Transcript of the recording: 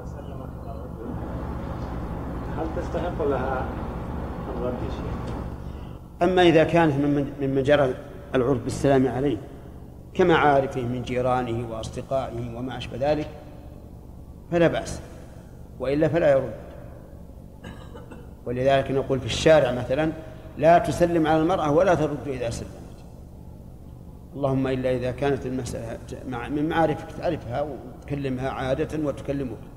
سلمت على الرجل هل تستحق لها الرد شيء؟ أما إذا كانت ممن جرى العرف بالسلام عليه كمعارفه من جيرانه وأصدقائه وما أشبه ذلك فلا بأس، وإلا فلا يرد. ولذلك نقول في الشارع مثلا لا تسلم على المرأة ولا ترد إذا سلمت، اللهم إلا إذا كانت المسألة من معارفك تعرفها وتكلمها عادة وتكلمك.